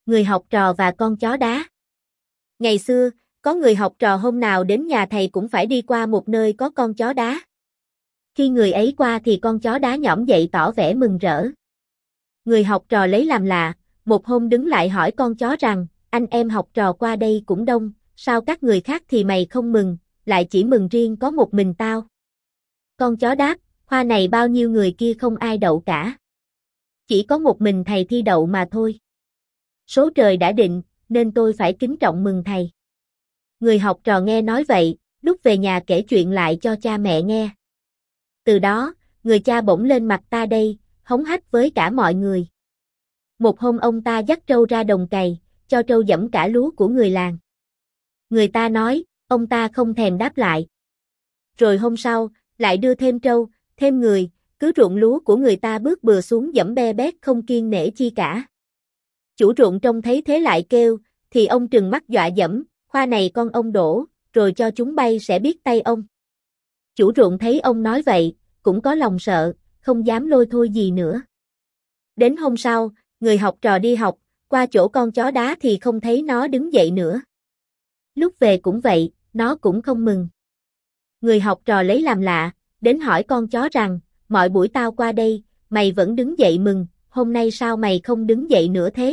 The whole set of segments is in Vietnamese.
Người học trò và con chó đá. Ngày xưa, có người học trò hôm nào đến nhà thầy cũng phải đi qua một nơi có con chó đá. Khi người ấy qua thì con chó đá nhõm dậy tỏ vẻ mừng rỡ. Người học trò lấy làm lạ, một hôm đứng lại hỏi con chó rằng, anh em học trò qua đây cũng đông, sao các người khác thì mày không mừng, lại chỉ mừng riêng có một mình tao. Con chó đáp, khoa này bao nhiêu người kia không ai đậu cả. Chỉ có một mình thầy thi đậu mà thôi. Số trời đã định, nên tôi phải kính trọng mừng thầy. Người học trò nghe nói vậy, lúc về nhà kể chuyện lại cho cha mẹ nghe. Từ đó, người cha bỗng lên mặt ta đây, hống hách với cả mọi người. Một hôm ông ta dắt trâu ra đồng cày, cho trâu dẫm cả lúa của người làng. Người ta nói, ông ta không thèm đáp lại. Rồi hôm sau, lại đưa thêm trâu, thêm người, cứ ruộng lúa của người ta bước bừa xuống dẫm be bét không kiêng nể chi cả. Chủ ruộng trông thấy thế lại kêu, thì ông trừng mắt dọa dẫm, khoa này con ông đổ, rồi cho chúng bay sẽ biết tay ông. Chủ ruộng thấy ông nói vậy, cũng có lòng sợ, không dám lôi thôi gì nữa. Đến hôm sau, người học trò đi học, qua chỗ con chó đá thì không thấy nó đứng dậy nữa. Lúc về cũng vậy, nó cũng không mừng. Người học trò lấy làm lạ, đến hỏi con chó rằng, mọi buổi tao qua đây, mày vẫn đứng dậy mừng, hôm nay sao mày không đứng dậy nữa thế?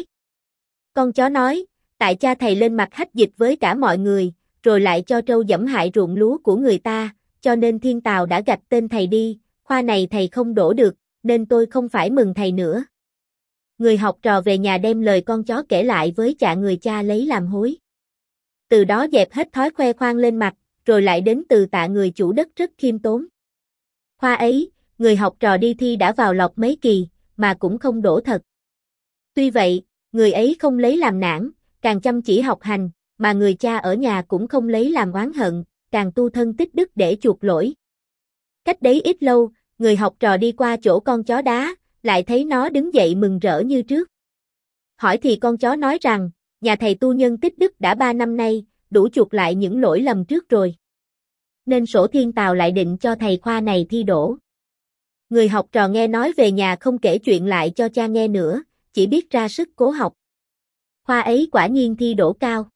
Con chó nói, tại cha thầy lên mặt hách dịch với cả mọi người, rồi lại cho trâu dẫm hại ruộng lúa của người ta, cho nên thiên tào đã gạch tên thầy đi, khoa này thầy không đổ được, nên tôi không phải mừng thầy nữa. Người học trò về nhà đem lời con chó kể lại với cha người cha lấy làm hối. Từ đó dẹp hết thói khoe khoang lên mặt, rồi lại đến từ tạ người chủ đất rất khiêm tốn. Khoa ấy, người học trò đi thi đã vào lọc mấy kỳ, mà cũng không đổ thật. Tuy vậy, người ấy không lấy làm nản, càng chăm chỉ học hành, mà người cha ở nhà cũng không lấy làm oán hận, càng tu thân tích đức để chuộc lỗi. Cách đấy ít lâu, người học trò đi qua chỗ con chó đá, lại thấy nó đứng dậy mừng rỡ như trước. Hỏi thì con chó nói rằng, nhà thầy tu nhân tích đức đã 3 năm nay, đủ chuộc lại những lỗi lầm trước rồi. Nên sổ thiên tào lại định cho thầy khoa này thi đỗ. Người học trò nghe nói về nhà không kể chuyện lại cho cha nghe nữa, chỉ biết ra sức cố học. Khoa ấy quả nhiên thi đỗ cao.